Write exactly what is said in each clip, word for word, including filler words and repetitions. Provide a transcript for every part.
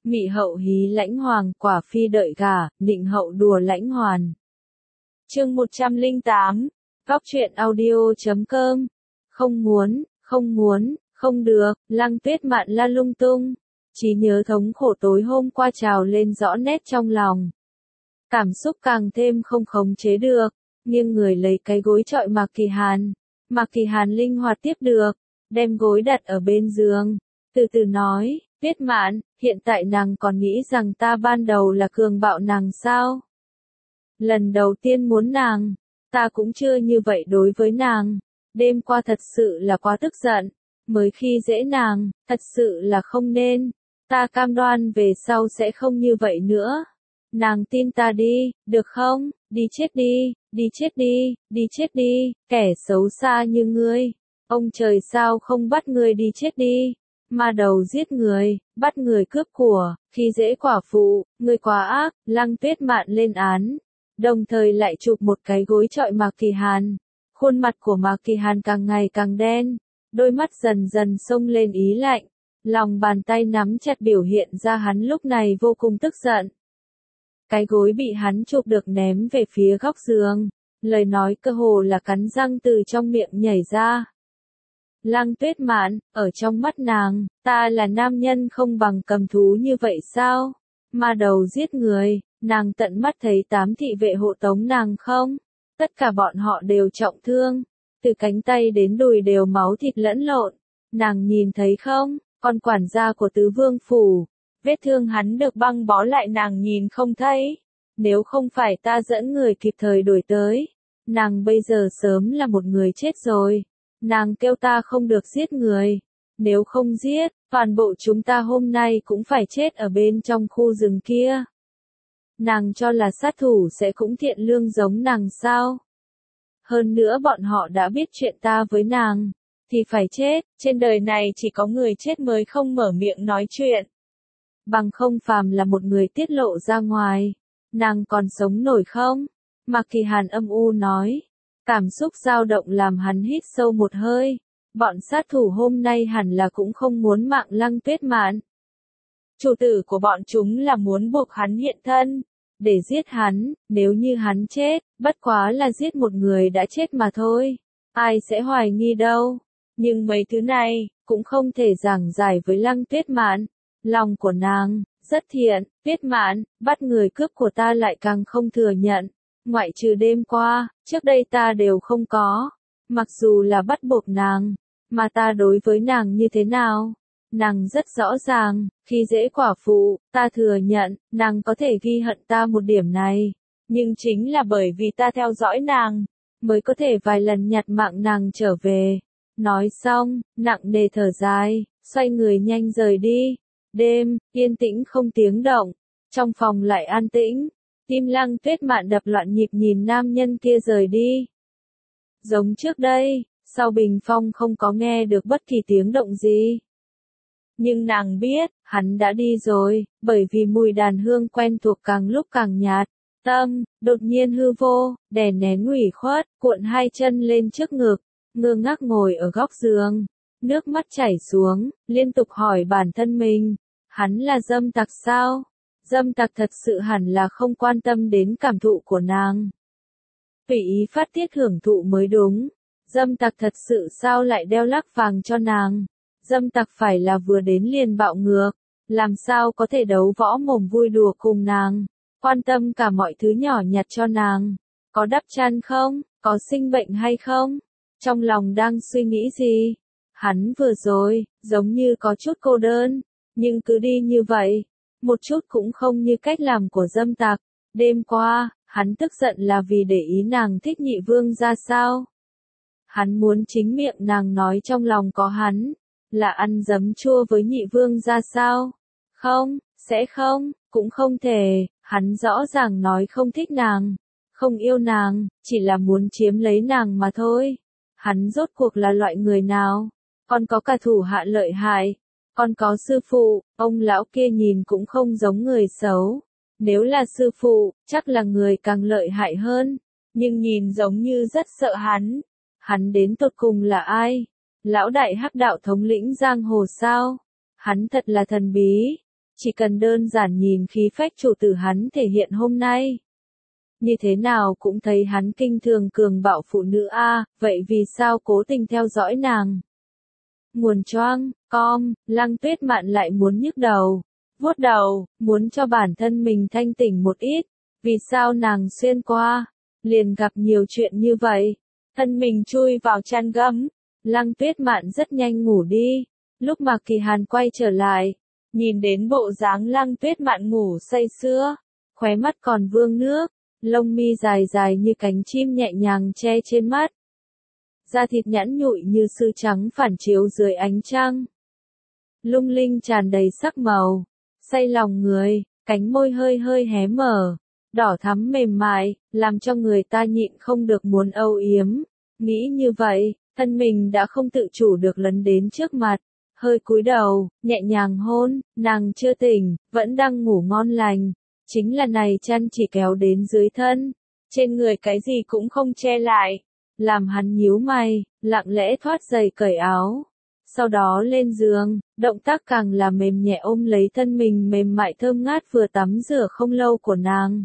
Mị hậu hí lãnh hoàng, quả phi đợi gả, nịnh hậu đùa lãnh hoàn. Chương một trăm lẻ tám, Góc truyện audio chấm com. Không muốn, không muốn, không được, Lăng Tuyết Mạn la lung tung. Trí nhớ thống khổ tối hôm qua trào lên rõ nét trong lòng. Cảm xúc càng thêm không khống chế được, nghiêng người lấy cái gối chọi Mạc Kỳ Hàn. Mạc Kỳ Hàn linh hoạt tiếp được, đem gối đặt ở bên giường, từ từ nói, Tuyết Mạn, hiện tại nàng còn nghĩ rằng ta ban đầu là cường bạo nàng sao? Lần đầu tiên muốn nàng, ta cũng chưa như vậy đối với nàng, đêm qua thật sự là quá tức giận, mới khi dễ nàng, thật sự là không nên, ta cam đoan về sau sẽ không như vậy nữa. Nàng tin ta đi, được không? Đi chết đi, đi chết đi, đi chết đi, kẻ xấu xa như ngươi. Ông trời sao không bắt ngươi đi chết đi? Ma đầu giết người, bắt người cướp của, khi dễ quả phụ, ngươi quá ác. Lăng Tuyết Mạn lên án, đồng thời lại chụp một cái gối chọi Mạc Kỳ Hàn. Khuôn mặt của Mạc Kỳ Hàn càng ngày càng đen, đôi mắt dần dần xông lên ý lạnh, lòng bàn tay nắm chặt biểu hiện ra hắn lúc này vô cùng tức giận. Cái gối bị hắn chụp được ném về phía góc giường, lời nói cơ hồ là cắn răng từ trong miệng nhảy ra. Lăng Tuyết Mạn, ở trong mắt nàng, ta là nam nhân không bằng cầm thú như vậy sao? Ma đầu giết người, nàng tận mắt thấy tám thị vệ hộ tống nàng không? Tất cả bọn họ đều trọng thương, từ cánh tay đến đùi đều máu thịt lẫn lộn. Nàng nhìn thấy không, con quản gia của tứ vương phủ, vết thương hắn được băng bó lại nàng nhìn không thấy. Nếu không phải ta dẫn người kịp thời đuổi tới, nàng bây giờ sớm là một người chết rồi. Nàng kêu ta không được giết người, nếu không giết, toàn bộ chúng ta hôm nay cũng phải chết ở bên trong khu rừng kia. Nàng cho là sát thủ sẽ cũng thiện lương giống nàng sao? Hơn nữa bọn họ đã biết chuyện ta với nàng, thì phải chết, trên đời này chỉ có người chết mới không mở miệng nói chuyện. Bằng không phàm là một người tiết lộ ra ngoài, nàng còn sống nổi không? Mạc Kỳ Hàn âm u nói. Cảm xúc dao động làm hắn hít sâu một hơi, bọn sát thủ hôm nay hẳn là cũng không muốn mạng Lăng Tuyết Mạn. Chủ tử của bọn chúng là muốn buộc hắn hiện thân, để giết hắn, nếu như hắn chết, bất quá là giết một người đã chết mà thôi, ai sẽ hoài nghi đâu. Nhưng mấy thứ này, cũng không thể giảng giải với Lăng Tuyết Mạn, lòng của nàng, rất thiện, Tuyết Mạn, bắt người cướp của ta lại càng không thừa nhận. Ngoại trừ đêm qua, trước đây ta đều không có. Mặc dù là bắt buộc nàng, mà ta đối với nàng như thế nào? Nàng rất rõ ràng, khi dễ quả phụ, ta thừa nhận, nàng có thể ghi hận ta một điểm này. Nhưng chính là bởi vì ta theo dõi nàng, mới có thể vài lần nhặt mạng nàng trở về. Nói xong, nặng nề thở dài, xoay người nhanh rời đi. Đêm, yên tĩnh không tiếng động, trong phòng lại an tĩnh. Tim Lăng Tuyết Mạn đập loạn nhịp nhìn nam nhân kia rời đi. Giống trước đây, sau bình phong không có nghe được bất kỳ tiếng động gì. Nhưng nàng biết, hắn đã đi rồi, bởi vì mùi đàn hương quen thuộc càng lúc càng nhạt. Tâm, đột nhiên hư vô, đè nén ủy khuất, cuộn hai chân lên trước ngực, ngơ ngác ngồi ở góc giường. Nước mắt chảy xuống, liên tục hỏi bản thân mình, hắn là dâm tặc sao? Dâm tặc thật sự hẳn là không quan tâm đến cảm thụ của nàng. Tùy ý phát tiết hưởng thụ mới đúng. Dâm tặc thật sự sao lại đeo lắc vàng cho nàng? Dâm tặc phải là vừa đến liền bạo ngược. Làm sao có thể đấu võ mồm vui đùa cùng nàng? Quan tâm cả mọi thứ nhỏ nhặt cho nàng. Có đắp chăn không? Có sinh bệnh hay không? Trong lòng đang suy nghĩ gì? Hắn vừa rồi, giống như có chút cô đơn. Nhưng cứ đi như vậy. Một chút cũng không như cách làm của dâm tặc. Đêm qua, hắn tức giận là vì để ý nàng thích nhị vương ra sao. Hắn muốn chính miệng nàng nói trong lòng có hắn, là ăn giấm chua với nhị vương ra sao. Không, sẽ không, cũng không thể, hắn rõ ràng nói không thích nàng, không yêu nàng, chỉ là muốn chiếm lấy nàng mà thôi. Hắn rốt cuộc là loại người nào? Còn có cả thủ hạ lợi hại. Còn có sư phụ, ông lão kia nhìn cũng không giống người xấu. Nếu là sư phụ, chắc là người càng lợi hại hơn. Nhưng nhìn giống như rất sợ hắn. Hắn đến tột cùng là ai? Lão đại hắc đạo thống lĩnh giang hồ sao? Hắn thật là thần bí. Chỉ cần đơn giản nhìn khí phách chủ tử hắn thể hiện hôm nay. Như thế nào cũng thấy hắn kinh thường cường bạo phụ nữ a, vậy vì sao cố tình theo dõi nàng? Nguồn choang, com, Lăng Tuyết Mạn lại muốn nhức đầu, vuốt đầu, muốn cho bản thân mình thanh tỉnh một ít, vì sao nàng xuyên qua, liền gặp nhiều chuyện như vậy, thân mình chui vào chăn gấm, Lăng Tuyết Mạn rất nhanh ngủ đi, lúc mà Kỳ Hàn quay trở lại, nhìn đến bộ dáng Lăng Tuyết Mạn ngủ say sưa, khóe mắt còn vương nước, lông mi dài dài như cánh chim nhẹ nhàng che trên mắt. Da thịt nhẵn nhụi như sư trắng phản chiếu dưới ánh trăng. Lung linh tràn đầy sắc màu, say lòng người, cánh môi hơi hơi hé mở, đỏ thắm mềm mại, làm cho người ta nhịn không được muốn âu yếm. Nghĩ như vậy, thân mình đã không tự chủ được lấn đến trước mặt, hơi cúi đầu, nhẹ nhàng hôn, nàng chưa tỉnh, vẫn đang ngủ ngon lành. Chính là này chăn chỉ kéo đến dưới thân, trên người cái gì cũng không che lại, làm hắn nhíu mày, lặng lẽ thoát giày cởi áo, sau đó lên giường, động tác càng là mềm nhẹ ôm lấy thân mình mềm mại thơm ngát vừa tắm rửa không lâu của nàng.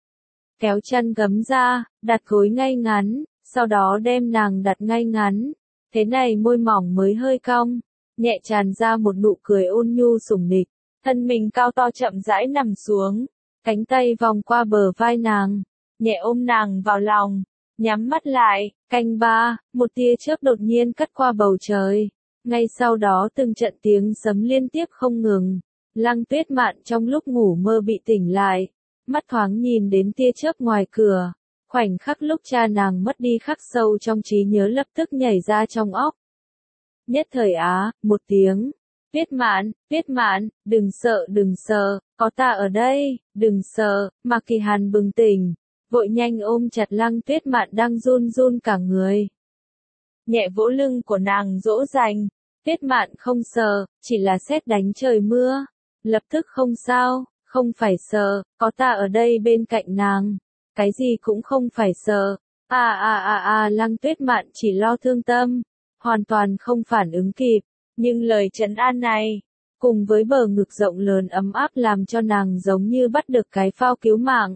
Kéo chăn gấm ra, đặt gối ngay ngắn, sau đó đem nàng đặt ngay ngắn, thế này môi mỏng mới hơi cong, nhẹ tràn ra một nụ cười ôn nhu sủng nịch, thân mình cao to chậm rãi nằm xuống. Cánh tay vòng qua bờ vai nàng, nhẹ ôm nàng vào lòng, nhắm mắt lại, canh ba, một tia chớp đột nhiên cắt qua bầu trời. Ngay sau đó từng trận tiếng sấm liên tiếp không ngừng. Lăng Tuyết Mạn trong lúc ngủ mơ bị tỉnh lại, mắt thoáng nhìn đến tia chớp ngoài cửa. Khoảnh khắc lúc cha nàng mất đi khắc sâu trong trí nhớ lập tức nhảy ra trong óc. Nhất thời á, một tiếng. Tuyết Mạn, Tuyết Mạn, đừng sợ đừng sợ, có ta ở đây, đừng sợ, mà Kỳ Hàn bừng tỉnh, vội nhanh ôm chặt Lăng Tuyết Mạn đang run run cả người. Nhẹ vỗ lưng của nàng dỗ dành, Tuyết Mạn không sợ, chỉ là sét đánh trời mưa, lập tức không sao, không phải sợ, có ta ở đây bên cạnh nàng, cái gì cũng không phải sợ, à à à à Lăng Tuyết Mạn chỉ lo thương tâm, hoàn toàn không phản ứng kịp. Nhưng lời trấn an này, cùng với bờ ngực rộng lớn ấm áp làm cho nàng giống như bắt được cái phao cứu mạng.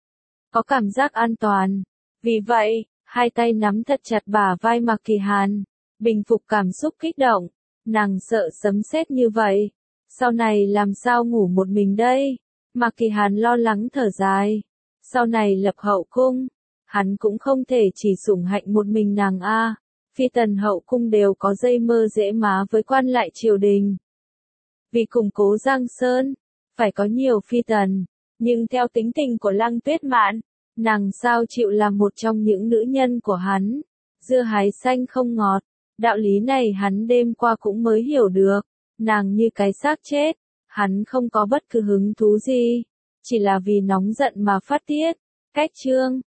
Có cảm giác an toàn. Vì vậy, hai tay nắm thật chặt bả vai Mạc Kỳ Hàn, bình phục cảm xúc kích động. Nàng sợ sấm sét như vậy. Sau này làm sao ngủ một mình đây? Mạc Kỳ Hàn lo lắng thở dài. Sau này lập hậu cung, hắn cũng không thể chỉ sủng hạnh một mình nàng a. Phi tần hậu cung đều có dây mơ dễ má với quan lại triều đình. Vì củng cố Giang Sơn, phải có nhiều phi tần, nhưng theo tính tình của Lăng Tuyết Mạn, nàng sao chịu làm một trong những nữ nhân của hắn. Dưa hái xanh không ngọt, đạo lý này hắn đêm qua cũng mới hiểu được, nàng như cái xác chết, hắn không có bất cứ hứng thú gì, chỉ là vì nóng giận mà phát tiết. Cách chương